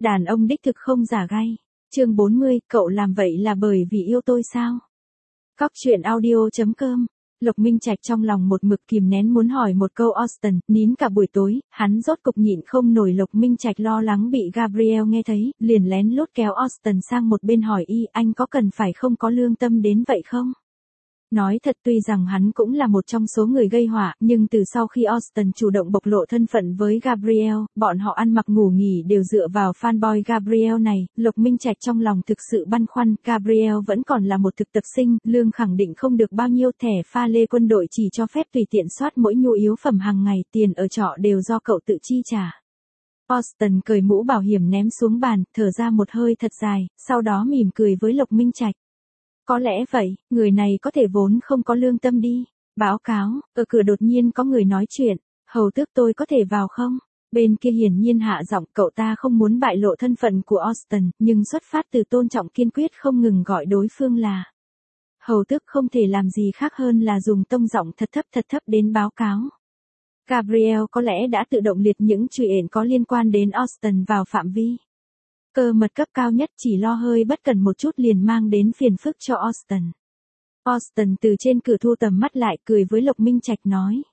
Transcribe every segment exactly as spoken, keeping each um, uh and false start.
Đàn ông đích thực không giả gay. Chương bốn mươi, cậu làm vậy là bởi vì yêu tôi sao? Cóc truyện audio chấm com. Lục Minh Trạch trong lòng một mực kìm nén muốn hỏi một câu Austin, nín cả buổi tối, hắn rốt cục nhịn không nổi. Lục Minh Trạch lo lắng bị Gabriel nghe thấy, liền lén lút kéo Austin sang một bên hỏi y, anh có cần phải không có lương tâm đến vậy không? Nói thật, tuy rằng hắn cũng là một trong số người gây họa, nhưng từ sau khi Austin chủ động bộc lộ thân phận với Gabriel, bọn họ ăn mặc ngủ nghỉ đều dựa vào fanboy Gabriel này. Lục Minh Trạch trong lòng thực sự băn khoăn, Gabriel vẫn còn là một thực tập sinh, lương khẳng định không được bao nhiêu, thẻ pha lê quân đội chỉ cho phép tùy tiện soát mỗi nhu yếu phẩm hàng ngày, tiền ở trọ đều do cậu tự chi trả. Austin cởi mũ bảo hiểm ném xuống bàn, thở ra một hơi thật dài, sau đó mỉm cười với Lục Minh Trạch. Có lẽ vậy, người này có thể vốn không có lương tâm đi. Báo cáo, ở cửa đột nhiên có người nói chuyện, hầu tước tôi có thể vào không? Bên kia hiển nhiên hạ giọng, cậu ta không muốn bại lộ thân phận của Austin, nhưng xuất phát từ tôn trọng kiên quyết không ngừng gọi đối phương là hầu tước, không thể làm gì khác hơn là dùng tông giọng thật thấp thật thấp đến báo cáo. Gabriel có lẽ đã tự động liệt những chuyện có liên quan đến Austin vào phạm vi cơ mật cấp cao nhất, chỉ lo hơi bất cẩn một chút liền mang đến phiền phức cho Austin. Austin từ trên cửa thu tầm mắt lại, cười với Lục Minh Trạch nói.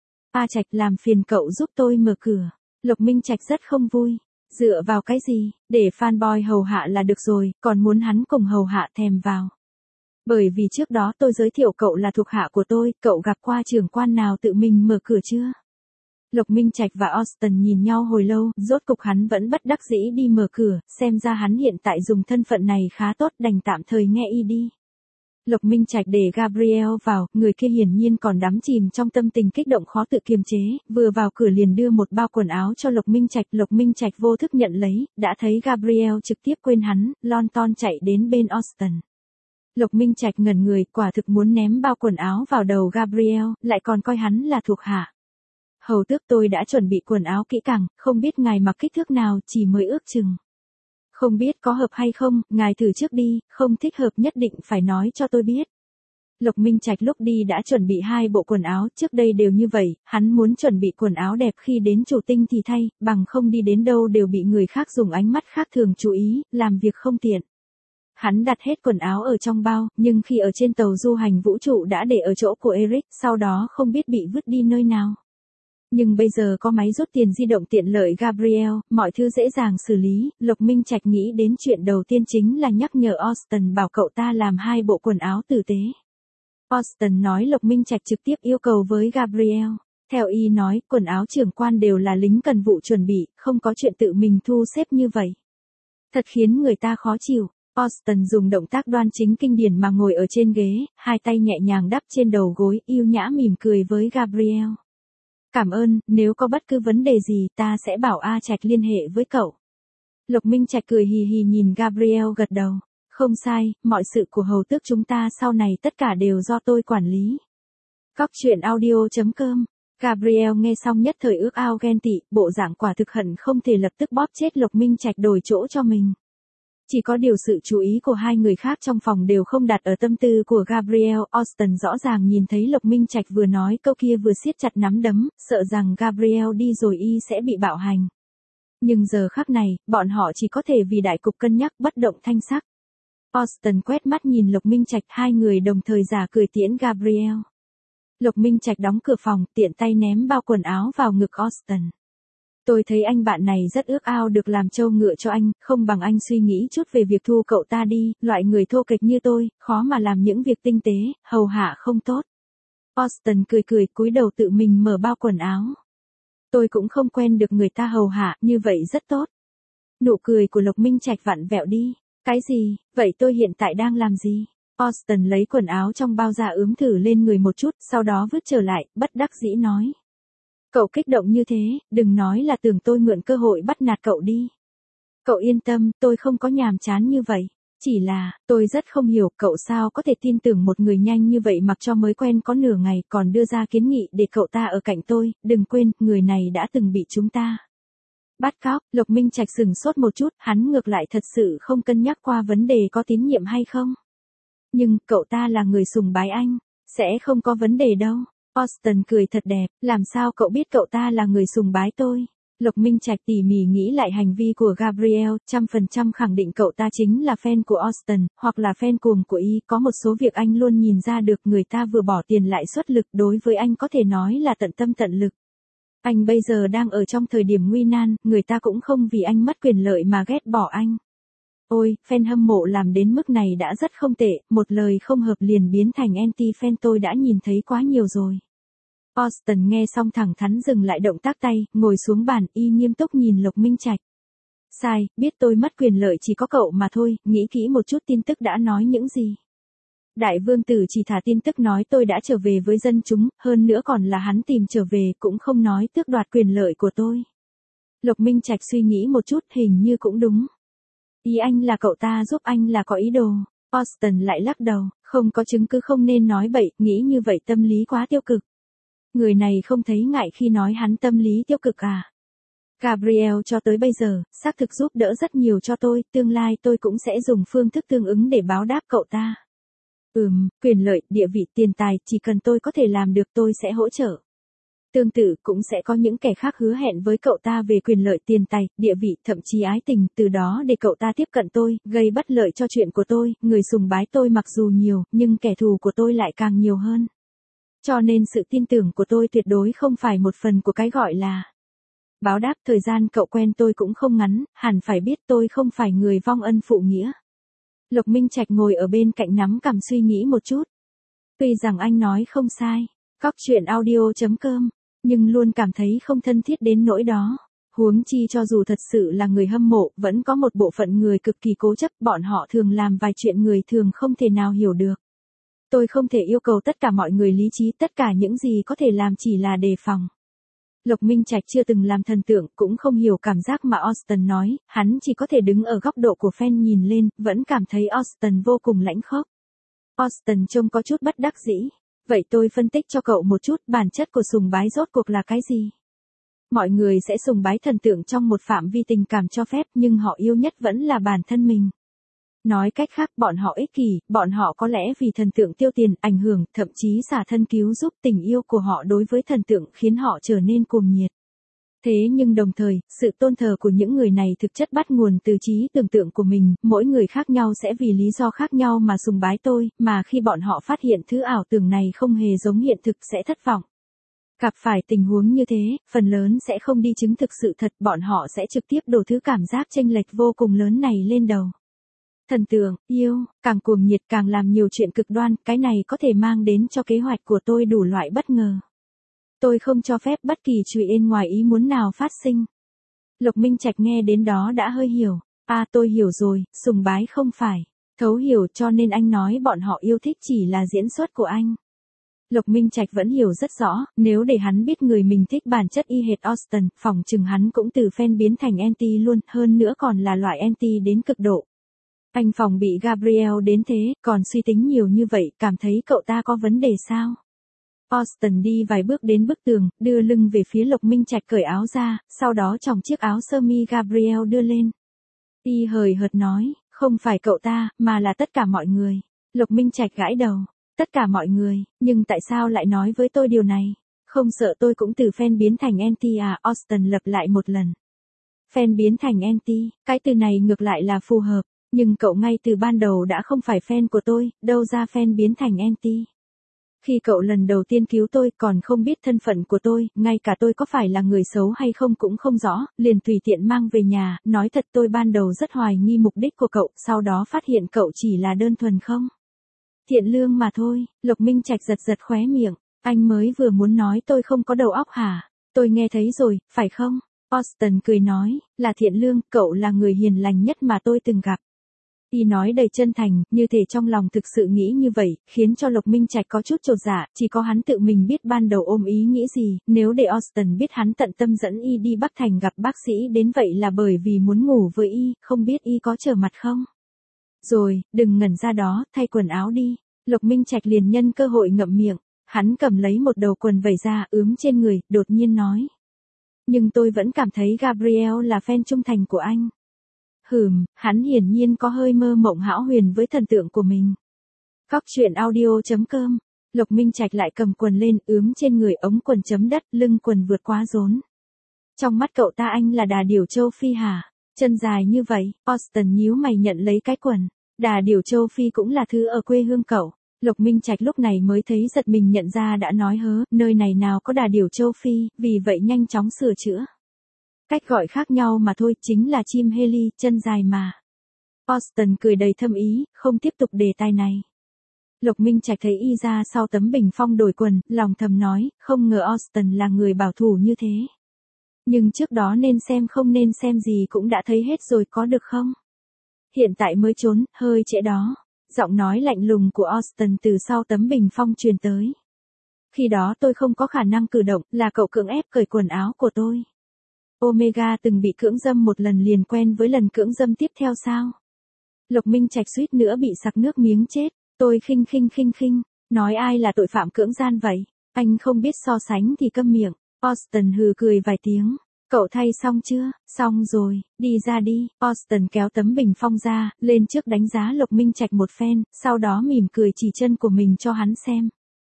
A Trạch, làm phiền cậu giúp tôi mở cửa. Lục Minh Trạch rất không vui. Dựa vào cái gì, để fanboy hầu hạ là được rồi, còn muốn hắn cùng hầu hạ thèm vào. Bởi vì trước đó tôi giới thiệu cậu là thuộc hạ của tôi, cậu gặp qua trưởng quan nào tự mình mở cửa chưa? Lục Minh Trạch và Austin nhìn nhau hồi lâu, rốt cục hắn vẫn bất đắc dĩ đi mở cửa, xem ra hắn hiện tại dùng thân phận này khá tốt, đành tạm thời nghe y đi. Lục Minh Trạch để Gabriel vào, người kia hiển nhiên còn đắm chìm trong tâm tình kích động khó tự kiềm chế, vừa vào cửa liền đưa một bao quần áo cho Lục Minh Trạch. Lục Minh Trạch vô thức nhận lấy, đã thấy Gabriel trực tiếp quên hắn, lon ton chạy đến bên Austin. Lục Minh Trạch ngẩn người, quả thực muốn ném bao quần áo vào đầu Gabriel, lại còn coi hắn là thuộc hạ. Hầu tước, tôi đã chuẩn bị quần áo kỹ càng, không biết ngài mặc kích thước nào, chỉ mới ước chừng. Không biết có hợp hay không, ngài thử trước đi, không thích hợp nhất định phải nói cho tôi biết. Lục Minh Trạch lúc đi đã chuẩn bị hai bộ quần áo, trước đây đều như vậy, hắn muốn chuẩn bị quần áo đẹp khi đến chủ tinh thì thay, bằng không đi đến đâu đều bị người khác dùng ánh mắt khác thường chú ý, làm việc không tiện. Hắn đặt hết quần áo ở trong bao, nhưng khi ở trên tàu du hành vũ trụ đã để ở chỗ của Eric, sau đó không biết bị vứt đi nơi nào. Nhưng bây giờ có máy rút tiền di động tiện lợi Gabriel, mọi thứ dễ dàng xử lý. Lục Minh Trạch nghĩ đến chuyện đầu tiên chính là nhắc nhở Austin bảo cậu ta làm hai bộ quần áo tử tế. Austin nói Lục Minh Trạch trực tiếp yêu cầu với Gabriel. Theo y nói, quần áo trưởng quan đều là lính cần vụ chuẩn bị, không có chuyện tự mình thu xếp như vậy. Thật khiến người ta khó chịu. Austin dùng động tác đoan chính kinh điển mà ngồi ở trên ghế, hai tay nhẹ nhàng đắp trên đầu gối, yêu nhã mỉm cười với Gabriel. Cảm ơn, nếu có bất cứ vấn đề gì ta sẽ bảo A Trạch liên hệ với cậu. Lục Minh Trạch cười hì hì nhìn Gabriel gật đầu. Không sai, mọi sự của hầu tước chúng ta sau này tất cả đều do tôi quản lý. Cóc truyện audio chấm com. Gabriel nghe xong nhất thời ước ao ghen tị, bộ dạng quả thực hận không thể lập tức bóp chết Lục Minh Trạch đổi chỗ cho mình. Chỉ có điều sự chú ý của hai người khác trong phòng đều không đặt ở tâm tư của Gabriel. Austin rõ ràng nhìn thấy Lục Minh Trạch vừa nói câu kia vừa siết chặt nắm đấm, sợ rằng Gabriel đi rồi y sẽ bị bạo hành. Nhưng giờ khắc này, bọn họ chỉ có thể vì đại cục cân nhắc, bất động thanh sắc. Austin quét mắt nhìn Lục Minh Trạch, hai người đồng thời giả cười tiễn Gabriel. Lục Minh Trạch đóng cửa phòng, tiện tay ném bao quần áo vào ngực Austin. Tôi thấy anh bạn này rất ước ao được làm trâu ngựa cho anh, không bằng anh suy nghĩ chút về việc thu cậu ta đi, loại người thô kệch như tôi, khó mà làm những việc tinh tế, hầu hạ không tốt. Austin cười cười, cúi đầu tự mình mở bao quần áo. Tôi cũng không quen được người ta hầu hạ, như vậy rất tốt. Nụ cười của Lục Minh Trạch vặn vẹo đi. Cái gì, vậy tôi hiện tại đang làm gì? Austin lấy quần áo trong bao ra ướm thử lên người một chút, sau đó vứt trở lại, bất đắc dĩ nói. Cậu kích động như thế, đừng nói là tưởng tôi mượn cơ hội bắt nạt cậu đi. Cậu yên tâm, tôi không có nhàm chán như vậy. Chỉ là, tôi rất không hiểu cậu sao có thể tin tưởng một người nhanh như vậy mặc cho mới quen có nửa ngày còn đưa ra kiến nghị để cậu ta ở cạnh tôi, đừng quên, người này đã từng bị chúng ta bắt cóc. Lục Minh Trạch sừng sốt một chút, hắn ngược lại thật sự không cân nhắc qua vấn đề có tín nhiệm hay không. Nhưng, cậu ta là người sùng bái anh, sẽ không có vấn đề đâu. Austin cười thật đẹp, làm sao cậu biết cậu ta là người sùng bái tôi? Lộc Minh Trạch tỉ mỉ nghĩ lại hành vi của Gabriel, trăm phần trăm khẳng định cậu ta chính là fan của Austin, hoặc là fan cuồng của y, có một số việc anh luôn nhìn ra được người ta vừa bỏ tiền lại xuất lực đối với anh có thể nói là tận tâm tận lực. Anh bây giờ đang ở trong thời điểm nguy nan, người ta cũng không vì anh mất quyền lợi mà ghét bỏ anh. Ôi, fan hâm mộ làm đến mức này đã rất không tệ, một lời không hợp liền biến thành anti-fan tôi đã nhìn thấy quá nhiều rồi. Austin nghe xong thẳng thắn dừng lại động tác tay, ngồi xuống bàn, y nghiêm túc nhìn Lộc Minh Trạch. Sai, biết tôi mất quyền lợi chỉ có cậu mà thôi, nghĩ kỹ một chút tin tức đã nói những gì. Đại vương tử chỉ thả tin tức nói tôi đã trở về với dân chúng, hơn nữa còn là hắn tìm trở về, cũng không nói tước đoạt quyền lợi của tôi. Lộc Minh Trạch suy nghĩ một chút, hình như cũng đúng. Ý anh là cậu ta giúp anh là có ý đồ. Austin lại lắc đầu, không có chứng cứ không nên nói bậy, nghĩ như vậy tâm lý quá tiêu cực. Người này không thấy ngại khi nói hắn tâm lý tiêu cực à. Gabriel cho tới bây giờ, xác thực giúp đỡ rất nhiều cho tôi, tương lai tôi cũng sẽ dùng phương thức tương ứng để báo đáp cậu ta. Ừm, quyền lợi, địa vị, tiền tài, chỉ cần tôi có thể làm được tôi sẽ hỗ trợ. Tương tự cũng sẽ có những kẻ khác hứa hẹn với cậu ta về quyền lợi, tiền tài, địa vị, thậm chí ái tình, từ đó để cậu ta tiếp cận tôi, gây bất lợi cho chuyện của tôi, người sùng bái tôi mặc dù nhiều, nhưng kẻ thù của tôi lại càng nhiều hơn. Cho nên sự tin tưởng của tôi tuyệt đối không phải một phần của cái gọi là báo đáp. Thời gian cậu quen tôi cũng không ngắn, hẳn phải biết tôi không phải người vong ân phụ nghĩa. Lộc Minh Trạch ngồi ở bên cạnh nắm cằm suy nghĩ một chút. Tuy rằng anh nói không sai, cóc truyện audio chấm com, nhưng luôn cảm thấy không thân thiết đến nỗi đó. Huống chi cho dù thật sự là người hâm mộ, vẫn có một bộ phận người cực kỳ cố chấp, bọn họ thường làm vài chuyện người thường không thể nào hiểu được. Tôi không thể yêu cầu tất cả mọi người lý trí, tất cả những gì có thể làm chỉ là đề phòng. Lộc Minh Trạch chưa từng làm thần tượng, cũng không hiểu cảm giác mà Austin nói, hắn chỉ có thể đứng ở góc độ của fan nhìn lên, vẫn cảm thấy Austin vô cùng lãnh khốc. Austin trông có chút bất đắc dĩ. Vậy tôi phân tích cho cậu một chút, bản chất của sùng bái rốt cuộc là cái gì? Mọi người sẽ sùng bái thần tượng trong một phạm vi tình cảm cho phép, nhưng họ yêu nhất vẫn là bản thân mình. Nói cách khác, bọn họ ích kỷ, bọn họ có lẽ vì thần tượng tiêu tiền, ảnh hưởng, thậm chí xả thân cứu giúp, tình yêu của họ đối với thần tượng khiến họ trở nên cuồng nhiệt. Thế nhưng đồng thời, sự tôn thờ của những người này thực chất bắt nguồn từ trí tưởng tượng của mình, mỗi người khác nhau sẽ vì lý do khác nhau mà sùng bái tôi, mà khi bọn họ phát hiện thứ ảo tưởng này không hề giống hiện thực sẽ thất vọng. Gặp phải tình huống như thế, phần lớn sẽ không đi chứng thực sự thật, bọn họ sẽ trực tiếp đổ thứ cảm giác chênh lệch vô cùng lớn này lên đầu. Thần tượng, yêu, càng cuồng nhiệt càng làm nhiều chuyện cực đoan, cái này có thể mang đến cho kế hoạch của tôi đủ loại bất ngờ. Tôi không cho phép bất kỳ chuyện ngoài ý muốn nào phát sinh. Lộc Minh Trạch nghe đến đó đã hơi hiểu. À tôi hiểu rồi, sùng bái không phải thấu hiểu, cho nên anh nói bọn họ yêu thích chỉ là diễn xuất của anh. Lộc Minh Trạch vẫn hiểu rất rõ, nếu để hắn biết người mình thích bản chất y hệt Austin, phỏng chừng hắn cũng từ fan biến thành anti luôn, hơn nữa còn là loại anti đến cực độ. Anh phòng bị Gabriel đến thế, còn suy tính nhiều như vậy, cảm thấy cậu ta có vấn đề sao? Austin đi vài bước đến bức tường, đưa lưng về phía Lộc Minh Trạch cởi áo ra, sau đó chòng chiếc áo sơ mi Gabriel đưa lên. Y hời hợt nói, không phải cậu ta, mà là tất cả mọi người. Lộc Minh Trạch gãi đầu, tất cả mọi người, nhưng tại sao lại nói với tôi điều này? Không sợ tôi cũng từ fan biến thành anti à? Austin lặp lại một lần. Fan biến thành anti, cái từ này ngược lại là phù hợp, nhưng cậu ngay từ ban đầu đã không phải fan của tôi, đâu ra fan biến thành anti. Khi cậu lần đầu tiên cứu tôi còn không biết thân phận của tôi, ngay cả tôi có phải là người xấu hay không cũng không rõ, liền tùy tiện mang về nhà, nói thật tôi ban đầu rất hoài nghi mục đích của cậu, sau đó phát hiện cậu chỉ là đơn thuần không thiện lương mà thôi. Lộc Minh Trạch giật giật khóe miệng, anh mới vừa muốn nói tôi không có đầu óc hả? Tôi nghe thấy rồi, phải không? Austin cười nói, là thiện lương, cậu là người hiền lành nhất mà tôi từng gặp. Y nói đầy chân thành, như thể trong lòng thực sự nghĩ như vậy, khiến cho Lộc Minh Trạch có chút chột dạ, chỉ có hắn tự mình biết ban đầu ôm ý nghĩ gì, nếu để Austin biết hắn tận tâm dẫn Y đi Bắc Thành gặp bác sĩ đến vậy là bởi vì muốn ngủ với Y, không biết Y có trở mặt không? Rồi, đừng ngẩn ra đó, thay quần áo đi. Lộc Minh Trạch liền nhân cơ hội ngậm miệng, hắn cầm lấy một đầu quần vẩy ra, ướm trên người, đột nhiên nói. Nhưng tôi vẫn cảm thấy Gabriel là fan trung thành của anh. Hừm, hắn hiển nhiên có hơi mơ mộng hão huyền với thần tượng của mình. Cóc truyện audio chấm com, Lộc Minh Trạch lại cầm quần lên, ướm trên người ống quần chấm đất, lưng quần vượt quá rốn. Trong mắt cậu ta anh là đà điểu châu Phi hả? Chân dài như vậy, Austin nhíu mày nhận lấy cái quần. Đà điểu châu Phi cũng là thứ ở quê hương cậu. Lục Minh Trạch lúc này mới thấy giật mình nhận ra đã nói hớ, nơi này nào có đà điểu châu Phi, vì vậy nhanh chóng sửa chữa. Cách gọi khác nhau mà thôi, chính là chim Haley, chân dài mà. Austin cười đầy thâm ý, không tiếp tục đề tài này. Lục Minh Trạch thấy y ra sau tấm bình phong đổi quần, lòng thầm nói, không ngờ Austin là người bảo thủ như thế. Nhưng trước đó nên xem không nên xem gì cũng đã thấy hết rồi có được không? Hiện tại mới trốn, hơi trễ đó. Giọng nói lạnh lùng của Austin từ sau tấm bình phong truyền tới. Khi đó tôi không có khả năng cử động, là cậu cưỡng ép cởi quần áo của tôi. Omega từng bị cưỡng dâm một lần liền quen với lần cưỡng dâm tiếp theo sao? Lục Minh Trạch suýt nữa bị sặc nước miếng chết. Tôi khinh khinh khinh khinh, nói ai là tội phạm cưỡng gian vậy? Anh không biết so sánh thì câm miệng. Austin hừ cười vài tiếng. Cậu thay xong chưa? Xong rồi, đi ra đi. Austin kéo tấm bình phong ra, lên trước đánh giá Lục Minh Trạch một phen, sau đó mỉm cười chỉ chân của mình cho hắn xem.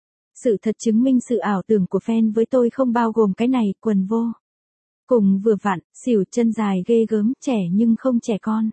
Sự thật chứng minh sự ảo tưởng của fan với tôi không bao gồm cái này, quần vô. Cùng vừa vặn, xỉu chân dài ghê gớm, trẻ nhưng không trẻ con.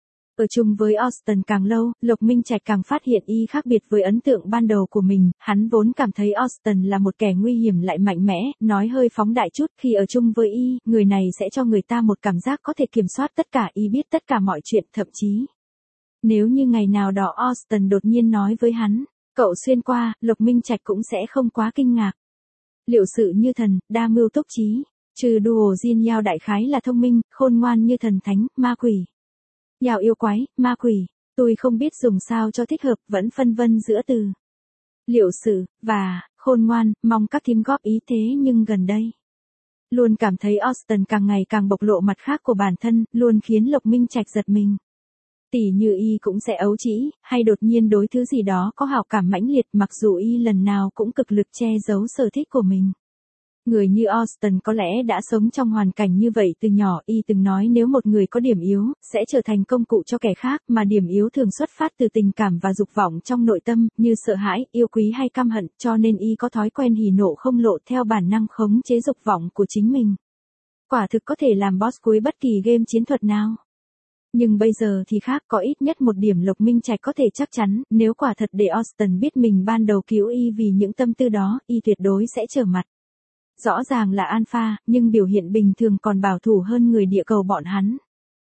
Ở chung với Austin càng lâu, Lục Minh Trạch càng phát hiện y khác biệt với ấn tượng ban đầu của mình, hắn vốn cảm thấy Austin là một kẻ nguy hiểm lại mạnh mẽ, nói hơi phóng đại chút, khi ở chung với y, người này sẽ cho người ta một cảm giác có thể kiểm soát tất cả, y biết tất cả mọi chuyện, thậm chí. Nếu như ngày nào đó Austin đột nhiên nói với hắn, cậu xuyên qua, Lục Minh Trạch cũng sẽ không quá kinh ngạc. Liệu sự như thần, đa mưu túc trí, trừ đùa Jin Yao đại khái là thông minh, khôn ngoan như thần thánh, ma quỷ. Yào yêu quái, ma quỷ, tôi không biết dùng sao cho thích hợp, vẫn phân vân giữa từ liệu sự, và, khôn ngoan, mong các thím góp ý thế nhưng gần đây. Luôn cảm thấy Austin càng ngày càng bộc lộ mặt khác của bản thân, luôn khiến Lục Minh Trạch giật mình. Tỉ như y cũng sẽ ấu trĩ, hay đột nhiên đối thứ gì đó có hào cảm mãnh liệt mặc dù y lần nào cũng cực lực che giấu sở thích của mình. Người như Austin có lẽ đã sống trong hoàn cảnh như vậy từ nhỏ, y từng nói nếu một người có điểm yếu, sẽ trở thành công cụ cho kẻ khác, mà điểm yếu thường xuất phát từ tình cảm và dục vọng trong nội tâm, như sợ hãi, yêu quý hay căm hận, cho nên y có thói quen hỉ nộ không lộ theo bản năng khống chế dục vọng của chính mình. Quả thực có thể làm boss cuối bất kỳ game chiến thuật nào. Nhưng bây giờ thì khác, có ít nhất một điểm Lục Minh Trạch có thể chắc chắn, nếu quả thật để Austin biết mình ban đầu cứu y vì những tâm tư đó, y tuyệt đối sẽ trở mặt. Rõ ràng là alpha, nhưng biểu hiện bình thường còn bảo thủ hơn người địa cầu bọn hắn.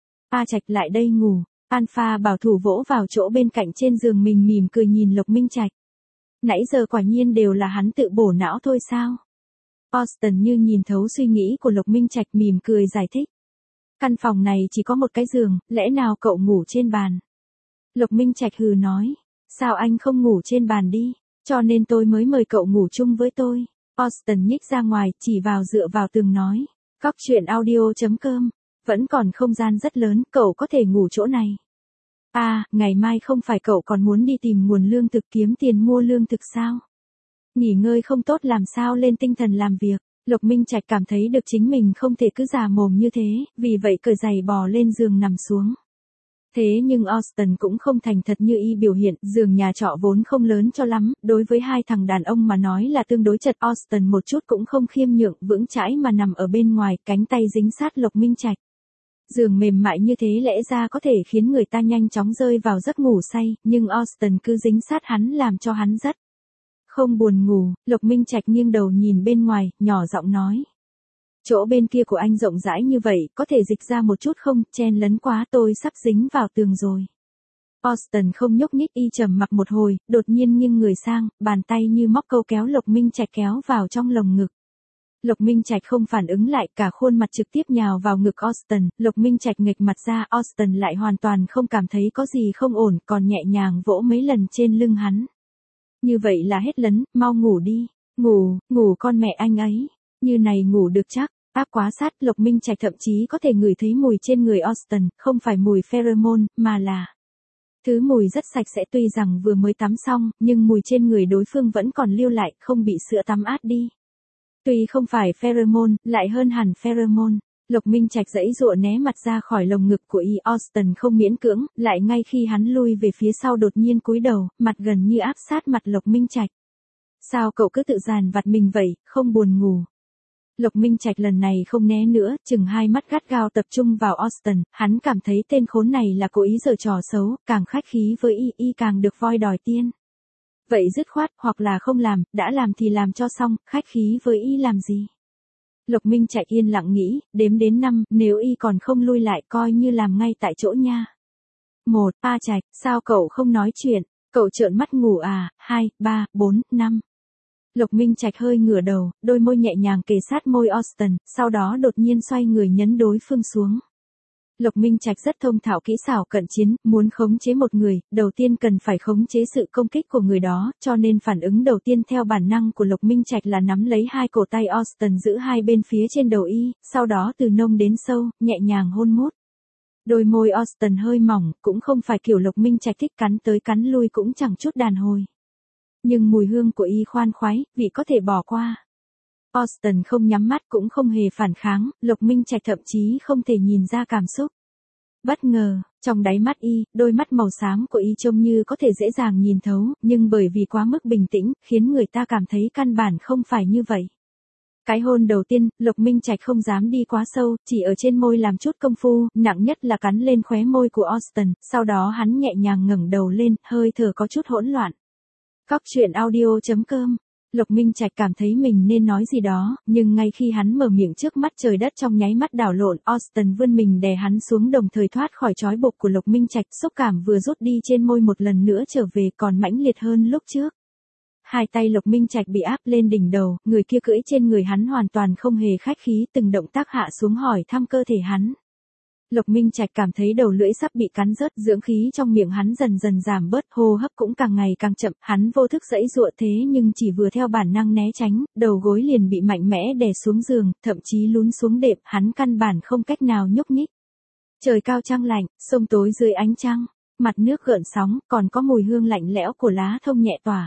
A Trạch lại đây ngủ, alpha bảo thủ vỗ vào chỗ bên cạnh trên giường mình mỉm cười nhìn Lục Minh Trạch. Nãy giờ quả nhiên đều là hắn tự bổ não thôi sao? Austin như nhìn thấu suy nghĩ của Lục Minh Trạch mỉm cười giải thích. Căn phòng này chỉ có một cái giường, lẽ nào cậu ngủ trên bàn? Lục Minh Trạch hừ nói, sao anh không ngủ trên bàn đi, cho nên tôi mới mời cậu ngủ chung với tôi. Austin nhích ra ngoài, chỉ vào dựa vào tường nói, Cóc truyện audio chấm com, vẫn còn không gian rất lớn, cậu có thể ngủ chỗ này. À, ngày mai không phải cậu còn muốn đi tìm nguồn lương thực kiếm tiền mua lương thực sao? Nghỉ ngơi không tốt làm sao lên tinh thần làm việc. Lục Minh Trạch cảm thấy được chính mình không thể cứ già mồm như thế, vì vậy cởi giày bò lên giường nằm xuống. Thế nhưng Austin cũng không thành thật như y biểu hiện, giường nhà trọ vốn không lớn cho lắm, đối với hai thằng đàn ông mà nói là tương đối chật. Austin một chút cũng không khiêm nhượng, vững chãi mà nằm ở bên ngoài, cánh tay dính sát Lục Minh Trạch. Giường mềm mại như thế lẽ ra có thể khiến người ta nhanh chóng rơi vào giấc ngủ say, nhưng Austin cứ dính sát hắn làm cho hắn rất không buồn ngủ. Lục Minh Trạch nghiêng đầu nhìn bên ngoài, nhỏ giọng nói. Chỗ bên kia của anh rộng rãi như vậy, có thể dịch ra một chút không, chen lấn quá tôi sắp dính vào tường rồi. Austin không nhúc nhích, y trầm mặc một hồi, đột nhiên nghiêng người sang, bàn tay như móc câu kéo Lục Minh Trạch kéo vào trong lồng ngực. Lục Minh Trạch không phản ứng lại, cả khuôn mặt trực tiếp nhào vào ngực Austin, Lục Minh Trạch nghịch mặt ra, Austin lại hoàn toàn không cảm thấy có gì không ổn, còn nhẹ nhàng vỗ mấy lần trên lưng hắn. Như vậy là hết lấn, mau ngủ đi, ngủ, ngủ con mẹ anh ấy, như này ngủ được chắc, áp quá sát. Lục Minh Trạch thậm chí có thể ngửi thấy mùi trên người Austin, không phải mùi pheromone, mà là thứ mùi rất sạch sẽ, tuy rằng vừa mới tắm xong, nhưng mùi trên người đối phương vẫn còn lưu lại, không bị sữa tắm át đi. Tuy không phải pheromone, lại hơn hẳn pheromone. Lục Minh Trạch giãy giụa né mặt ra khỏi lồng ngực của y. Austin không miễn cưỡng, lại ngay khi hắn lui về phía sau đột nhiên cúi đầu, mặt gần như áp sát mặt Lục Minh Trạch. Sao cậu cứ tự giàn vặt mình vậy, không buồn ngủ? Lộc Minh Trạch lần này không né nữa, chừng hai mắt gắt gao tập trung vào Austin, hắn cảm thấy tên khốn này là cố ý giở trò xấu, càng khách khí với y, y càng được voi đòi tiên. Vậy dứt khoát, hoặc là không làm, đã làm thì làm cho xong, khách khí với y làm gì? Lộc Minh Trạch yên lặng nghĩ, đếm đến năm, nếu y còn không lui lại coi như làm ngay tại chỗ nha. Một, A Trạch, sao cậu không nói chuyện, cậu trợn mắt ngủ à, hai, ba, bốn, năm. Lộc Minh Trạch hơi ngửa đầu, đôi môi nhẹ nhàng kề sát môi Austin, sau đó đột nhiên xoay người nhấn đối phương xuống. Lộc Minh Trạch rất thông thạo kỹ xảo cận chiến, muốn khống chế một người, đầu tiên cần phải khống chế sự công kích của người đó, cho nên phản ứng đầu tiên theo bản năng của Lộc Minh Trạch là nắm lấy hai cổ tay Austin giữ hai bên phía trên đầu y, sau đó từ nông đến sâu, nhẹ nhàng hôn mút. Đôi môi Austin hơi mỏng, cũng không phải kiểu Lộc Minh Trạch thích cắn tới cắn lui cũng chẳng chút đàn hồi. Nhưng mùi hương của y khoan khoái, vị có thể bỏ qua. Austin không nhắm mắt cũng không hề phản kháng, Lộc Minh Trạch thậm chí không thể nhìn ra cảm xúc. Bất ngờ, trong đáy mắt y, đôi mắt màu xám của y trông như có thể dễ dàng nhìn thấu, nhưng bởi vì quá mức bình tĩnh, khiến người ta cảm thấy căn bản không phải như vậy. Cái hôn đầu tiên, Lộc Minh Trạch không dám đi quá sâu, chỉ ở trên môi làm chút công phu, nặng nhất là cắn lên khóe môi của Austin, sau đó hắn nhẹ nhàng ngẩng đầu lên, hơi thở có chút hỗn loạn. Cóc truyện audio chấm com. Lộc Minh Trạch cảm thấy mình nên nói gì đó, nhưng ngay khi hắn mở miệng trước mắt trời đất trong nháy mắt đảo lộn, Austin vươn mình đè hắn xuống đồng thời thoát khỏi trói buộc của Lộc Minh Trạch, xúc cảm vừa rút đi trên môi một lần nữa trở về còn mãnh liệt hơn lúc trước. Hai tay Lộc Minh Trạch bị áp lên đỉnh đầu, người kia cưỡi trên người hắn hoàn toàn không hề khách khí, từng động tác hạ xuống hỏi thăm cơ thể hắn. Lộc Minh Trạch cảm thấy đầu lưỡi sắp bị cắn rớt, dưỡng khí trong miệng hắn dần dần giảm bớt, hô hấp cũng càng ngày càng chậm, hắn vô thức giãy giụa thế nhưng chỉ vừa theo bản năng né tránh, đầu gối liền bị mạnh mẽ đè xuống giường, thậm chí lún xuống đệm, hắn căn bản không cách nào nhúc nhích. Trời cao trăng lạnh, sông tối dưới ánh trăng, mặt nước gợn sóng, còn có mùi hương lạnh lẽo của lá thông nhẹ tỏa.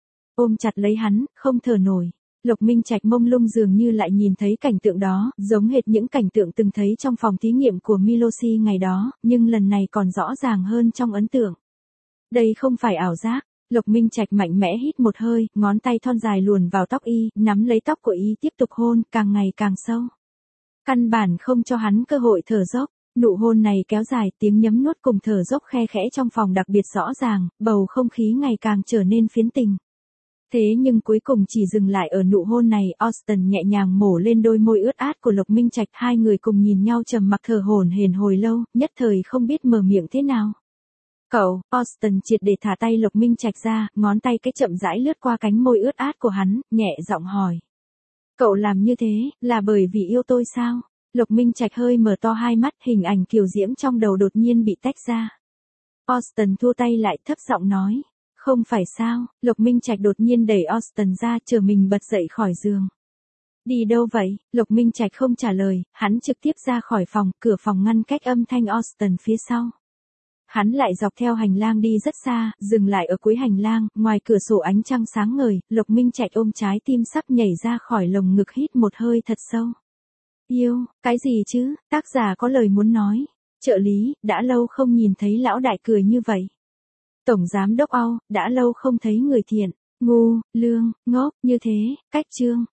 Ôm chặt lấy hắn, không thở nổi. Lộc Minh Trạch mông lung dường như lại nhìn thấy cảnh tượng đó, giống hệt những cảnh tượng từng thấy trong phòng thí nghiệm của Milosi ngày đó, nhưng lần này còn rõ ràng hơn trong ấn tượng. Đây không phải ảo giác. Lộc Minh Trạch mạnh mẽ hít một hơi, ngón tay thon dài luồn vào tóc y, nắm lấy tóc của y tiếp tục hôn, càng ngày càng sâu. Căn bản không cho hắn cơ hội thở dốc. Nụ hôn này kéo dài, tiếng nhấm nuốt cùng thở dốc khe khẽ trong phòng đặc biệt rõ ràng, bầu không khí ngày càng trở nên phiến tình. Thế nhưng cuối cùng chỉ dừng lại ở nụ hôn này, Austin nhẹ nhàng mổ lên đôi môi ướt át của Lộc Minh Trạch, hai người cùng nhìn nhau trầm mặc thở hổn hển hồi lâu, nhất thời không biết mở miệng thế nào. Cậu, Austin triệt để thả tay Lộc Minh Trạch ra, ngón tay cái chậm rãi lướt qua cánh môi ướt át của hắn, nhẹ giọng hỏi. Cậu làm như thế, là bởi vì yêu tôi sao? Lộc Minh Trạch hơi mở to hai mắt, hình ảnh kiều diễm trong đầu đột nhiên bị tách ra. Austin thua tay lại thấp giọng nói. Không phải sao, Lộc Minh Trạch đột nhiên đẩy Austin ra, chờ mình bật dậy khỏi giường. Đi đâu vậy? Lộc Minh Trạch không trả lời, hắn trực tiếp ra khỏi phòng, cửa phòng ngăn cách âm thanh Austin phía sau. Hắn lại dọc theo hành lang đi rất xa, dừng lại ở cuối hành lang, ngoài cửa sổ ánh trăng sáng ngời, Lộc Minh Trạch ôm trái tim sắp nhảy ra khỏi lồng ngực hít một hơi thật sâu. Yêu, cái gì chứ, tác giả có lời muốn nói. Trợ lý, đã lâu không nhìn thấy lão đại cười như vậy. Tổng giám đốc Âu, đã lâu không thấy người thiện, ngu, lương, ngốc, như thế, cách chương.